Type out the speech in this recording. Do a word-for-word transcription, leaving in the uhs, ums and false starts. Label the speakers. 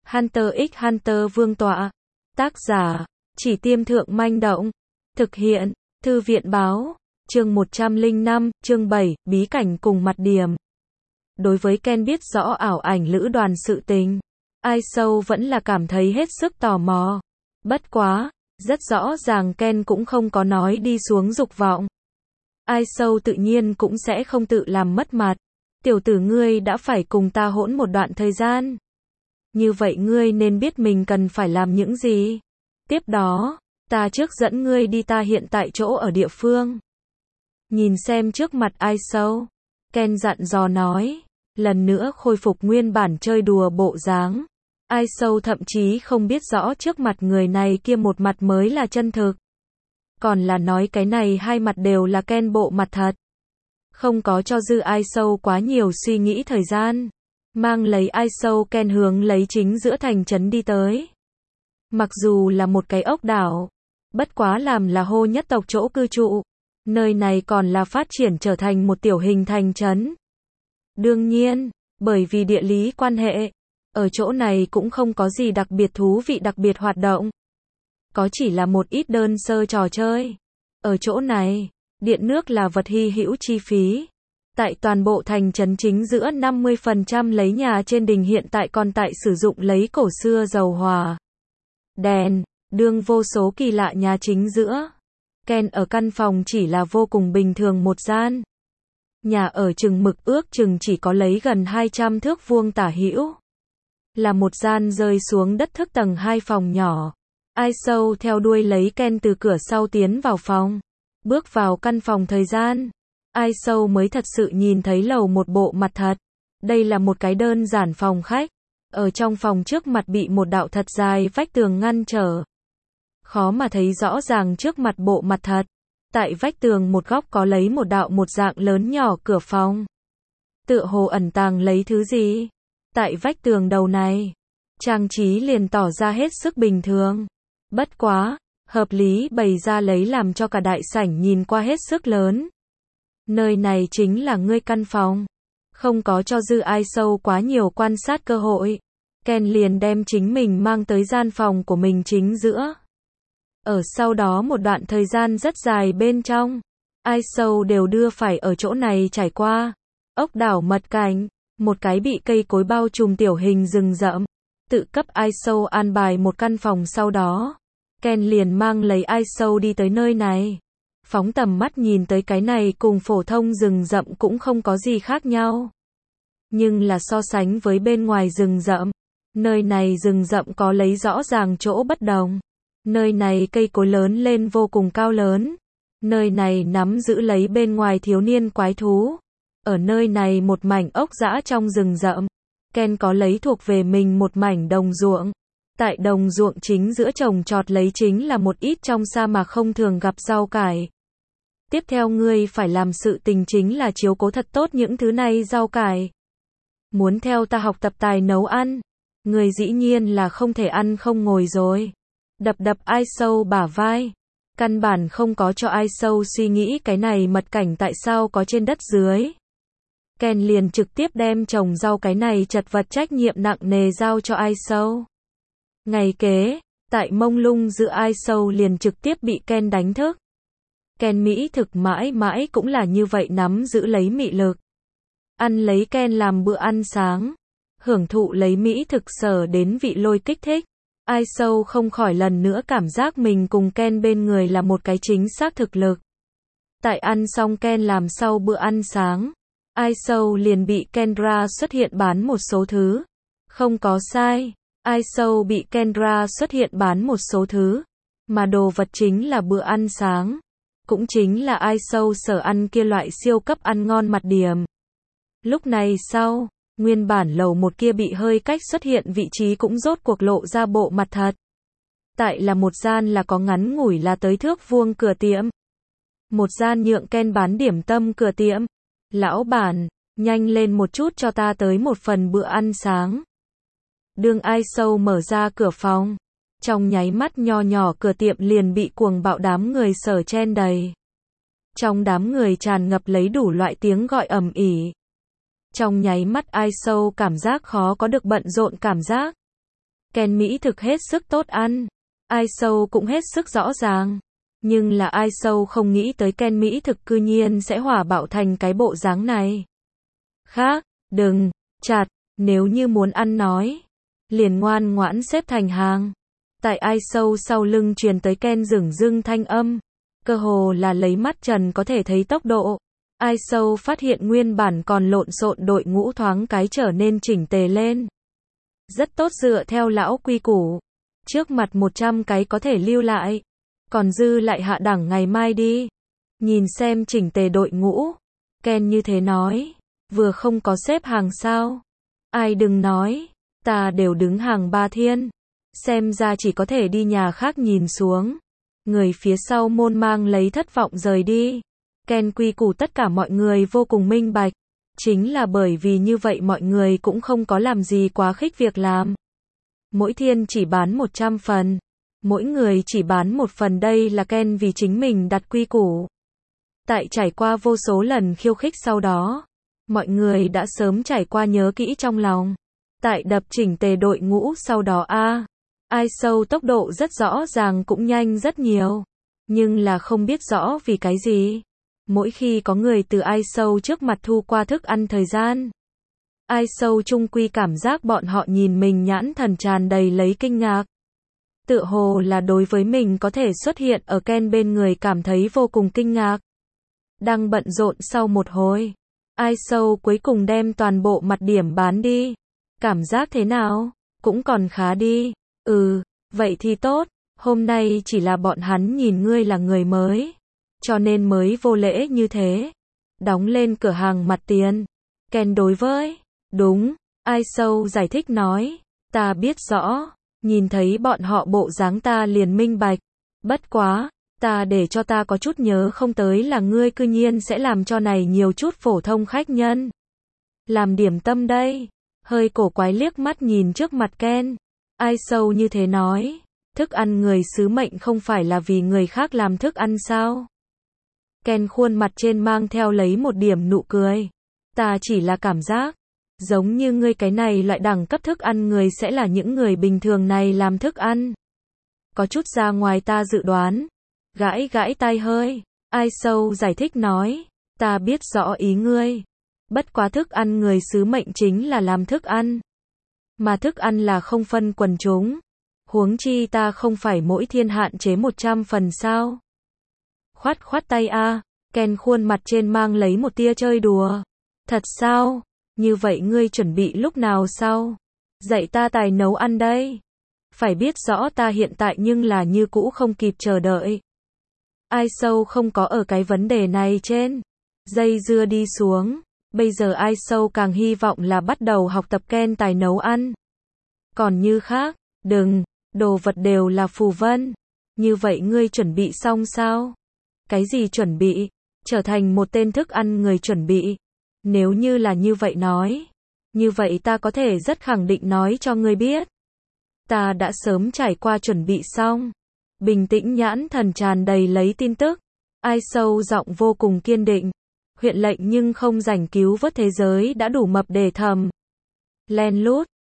Speaker 1: Hunter x Hunter Vương tọa. Tác giả, Chỉ Tiêm Thượng Manh Động. Thực hiện, Thư viện báo. Chương một trăm lẻ năm, chương bảy, bí cảnh cùng mặt điểm. Đối với Ken biết rõ ảo ảnh lữ đoàn sự tình, Ai Sâu vẫn là cảm thấy hết sức tò mò. Bất quá, rất rõ ràng Ken cũng không có nói đi xuống dục vọng. Ai Sâu tự nhiên cũng sẽ không tự làm mất mặt. Tiểu tử ngươi đã phải cùng ta hỗn một đoạn thời gian. Như vậy ngươi nên biết mình cần phải làm những gì. Tiếp đó, ta trước dẫn ngươi đi ta hiện tại chỗ ở địa phương. Nhìn xem trước mặt Ai Sâu, Ken dặn dò nói, lần nữa khôi phục nguyên bản chơi đùa bộ dáng. Ai Sâu thậm chí không biết rõ trước mặt người này kia một mặt mới là chân thực. Còn là nói cái này hai mặt đều là Ken bộ mặt thật. Không có cho dư Ai Sâu quá nhiều suy nghĩ thời gian. Mang lấy Ai Sâu Ken hướng lấy chính giữa thành trấn đi tới. Mặc dù là một cái ốc đảo, bất quá làm là hô nhất tộc chỗ cư trụ. Nơi này còn là phát triển trở thành một tiểu hình thành trấn. Đương nhiên, bởi vì địa lý quan hệ, ở chỗ này cũng không có gì đặc biệt thú vị đặc biệt hoạt động. Có chỉ là một ít đơn sơ trò chơi. Ở chỗ này, điện nước là vật hy hữu chi phí. Tại toàn bộ thành trấn chính giữa năm mươi phần trăm lấy nhà trên đỉnh hiện tại còn tại sử dụng lấy cổ xưa dầu hỏa. Đèn, đương vô số kỳ lạ nhà chính giữa. Ken ở căn phòng chỉ là vô cùng bình thường một gian. Nhà ở chừng mực ước chừng chỉ có lấy gần hai trăm thước vuông tả hữu. Là một gian rơi xuống đất thức tầng hai phòng nhỏ. Ai Sâu theo đuôi lấy Ken từ cửa sau tiến vào phòng. Bước vào căn phòng thời gian, Ai Sâu mới thật sự nhìn thấy lầu một bộ mặt thật. Đây là một cái đơn giản phòng khách. Ở trong phòng trước mặt bị một đạo thật dài vách tường ngăn trở. Khó mà thấy rõ ràng trước mặt bộ mặt thật. Tại vách tường một góc có lấy một đạo một dạng lớn nhỏ cửa phòng. Tựa hồ ẩn tàng lấy thứ gì. Tại vách tường đầu này, trang trí liền tỏ ra hết sức bình thường. Bất quá, hợp lý bày ra lấy làm cho cả đại sảnh nhìn qua hết sức lớn. Nơi này chính là ngươi căn phòng. Không có cho dư Ai Sâu quá nhiều quan sát cơ hội. Ken liền đem chính mình mang tới gian phòng của mình chính giữa. Ở sau đó một đoạn thời gian rất dài bên trong, Ai Sâu đều đưa phải ở chỗ này trải qua. Ốc đảo mật cảnh, một cái bị cây cối bao trùm tiểu hình rừng rậm. Tự cấp Ai Sâu an bài một căn phòng sau đó. Ken liền mang lấy Ai Sâu đi tới nơi này. Phóng tầm mắt nhìn tới cái này cùng phổ thông rừng rậm cũng không có gì khác nhau. Nhưng là so sánh với bên ngoài rừng rậm, nơi này rừng rậm có lấy rõ ràng chỗ bất đồng. Nơi này cây cối lớn lên vô cùng cao lớn. Nơi này nắm giữ lấy bên ngoài thiếu niên quái thú. Ở nơi này một mảnh ốc dã trong rừng rậm. Ken có lấy thuộc về mình một mảnh đồng ruộng. Tại đồng ruộng chính giữa trồng trọt lấy chính là một ít trong sa mạc không thường gặp rau cải. Tiếp theo ngươi phải làm sự tình chính là chiếu cố thật tốt những thứ này rau cải. Muốn theo ta học tập tài nấu ăn, người dĩ nhiên là không thể ăn không ngồi rồi. Đập đập Ai Sâu bả vai. Căn bản không có cho Ai Sâu suy nghĩ cái này mật cảnh tại sao có trên đất dưới. Ken liền trực tiếp đem trồng rau cái này chật vật trách nhiệm nặng nề giao cho Ai Sâu. Ngày kế, tại mông lung giữa Ai Sâu liền trực tiếp bị Ken đánh thức. Ken mỹ thực mãi mãi cũng là như vậy nắm giữ lấy mị lực. Ăn lấy Ken làm bữa ăn sáng. Hưởng thụ lấy mỹ thực sở đến vị lôi kích thích. Ai Sâu không khỏi lần nữa cảm giác mình cùng Ken bên người là một cái chính xác thực lực. Tại ăn xong Ken làm sau bữa ăn sáng, Ai Sâu liền bị Kendra xuất hiện bán một số thứ. Không có sai, Ai Sâu bị Kendra xuất hiện bán một số thứ. Mà đồ vật chính là bữa ăn sáng. Cũng chính là Ai Sâu sở ăn kia loại siêu cấp ăn ngon mặt điểm. Lúc này sau, nguyên bản lầu một kia bị hơi cách xuất hiện vị trí cũng rốt cuộc lộ ra bộ mặt thật. Tại là một gian là có ngắn ngủi là tới thước vuông cửa tiệm. Một gian nhượng Ken bán điểm tâm cửa tiệm. Lão bản, nhanh lên một chút cho ta tới một phần bữa ăn sáng. Đương Ai Sâu mở ra cửa phòng. Trong nháy mắt nho nhỏ cửa tiệm liền bị cuồng bạo đám người sở chen đầy. Trong đám người tràn ngập lấy đủ loại tiếng gọi ầm ĩ. Trong nháy mắt Ai Sâu cảm giác khó có được bận rộn cảm giác. Ken mỹ thực hết sức tốt ăn. Ai Sâu cũng hết sức rõ ràng. Nhưng là Ai Sâu không nghĩ tới Ken mỹ thực cư nhiên sẽ hỏa bạo thành cái bộ dáng này. Khác, đừng, chặt, nếu như muốn ăn nói. Liền ngoan ngoãn xếp thành hàng. Tại Ai Sâu sau lưng truyền tới Ken dửng dưng thanh âm. Cơ hồ là lấy mắt trần có thể thấy tốc độ. Ai Sâu phát hiện nguyên bản còn lộn xộn đội ngũ thoáng cái trở nên chỉnh tề lên. Rất tốt, dựa theo lão quy củ. Trước mặt một trăm cái có thể lưu lại. Còn dư lại hạ đẳng ngày mai đi. Nhìn xem chỉnh tề đội ngũ. Ken như thế nói. Vừa không có xếp hàng sao. Ai đừng nói. Ta đều đứng hàng ba thiên. Xem ra chỉ có thể đi nhà khác nhìn xuống. Người phía sau môn mang lấy thất vọng rời đi. Ken quy củ tất cả mọi người vô cùng minh bạch. Chính là bởi vì như vậy mọi người cũng không có làm gì quá khích việc làm. Mỗi thiên chỉ bán một trăm phần. Mỗi người chỉ bán một phần, đây là Ken vì chính mình đặt quy củ. Tại trải qua vô số lần khiêu khích sau đó. Mọi người đã sớm trải qua nhớ kỹ trong lòng. Tại đập chỉnh tề đội ngũ sau đó a Ai Sâu tốc độ rất rõ ràng cũng nhanh rất nhiều. Nhưng là không biết rõ vì cái gì. Mỗi khi có người từ Ai Sâu trước mặt thu qua thức ăn thời gian. Ai Sâu chung quy cảm giác bọn họ nhìn mình nhãn thần tràn đầy lấy kinh ngạc. Tựa hồ là đối với mình có thể xuất hiện ở Ken bên người cảm thấy vô cùng kinh ngạc. Đang bận rộn sau một hồi. Ai Sâu cuối cùng đem toàn bộ mặt điểm bán đi. Cảm giác thế nào? Cũng còn khá đi. Ừ, vậy thì tốt. Hôm nay chỉ là bọn hắn nhìn ngươi là người mới. Cho nên mới vô lễ như thế. Đóng lên cửa hàng mặt tiền. Ken đối với. Đúng. Ai Sâu giải thích nói. Ta biết rõ. Nhìn thấy bọn họ bộ dáng ta liền minh bạch. Bất quá. Ta để cho ta có chút nhớ không tới là ngươi cư nhiên sẽ làm cho này nhiều chút phổ thông khách nhân. Làm điểm tâm đây. Hơi cổ quái liếc mắt nhìn trước mặt Ken. Ai Sâu như thế nói. Thức ăn người sứ mệnh không phải là vì người khác làm thức ăn sao? Ken khuôn mặt trên mang theo lấy một điểm nụ cười. Ta chỉ là cảm giác. Giống như ngươi cái này loại đẳng cấp thức ăn người sẽ là những người bình thường này làm thức ăn. Có chút ra ngoài ta dự đoán. Gãi gãi tai hơi. Ai Sâu giải thích nói. Ta biết rõ ý ngươi. Bất quá thức ăn người sứ mệnh chính là làm thức ăn. Mà thức ăn là không phân quần chúng. Huống chi ta không phải mỗi thiên hạn chế một trăm phần sao. Khoát khoát tay a Ken khuôn mặt trên mang lấy một tia chơi đùa. Thật sao? Như vậy ngươi chuẩn bị lúc nào sao? Dạy ta tài nấu ăn đây. Phải biết rõ ta hiện tại nhưng là như cũ không kịp chờ đợi. Ai Sâu không có ở cái vấn đề này trên. Dây dưa đi xuống. Bây giờ Ai Sâu càng hy vọng là bắt đầu học tập Ken tài nấu ăn. Còn như khác, đừng, đồ vật đều là phù vân. Như vậy ngươi chuẩn bị xong sao? Cái gì chuẩn bị? Trở thành một tên thức ăn người chuẩn bị. Nếu như là như vậy nói. Như vậy ta có thể rất khẳng định nói cho ngươi biết. Ta đã sớm trải qua chuẩn bị xong. Bình tĩnh nhãn thần tràn đầy lấy tin tức. Ai Sâu giọng vô cùng kiên định. Huyện lệnh nhưng không rảnh cứu vớt thế giới đã đủ mập để thầm. Len lút.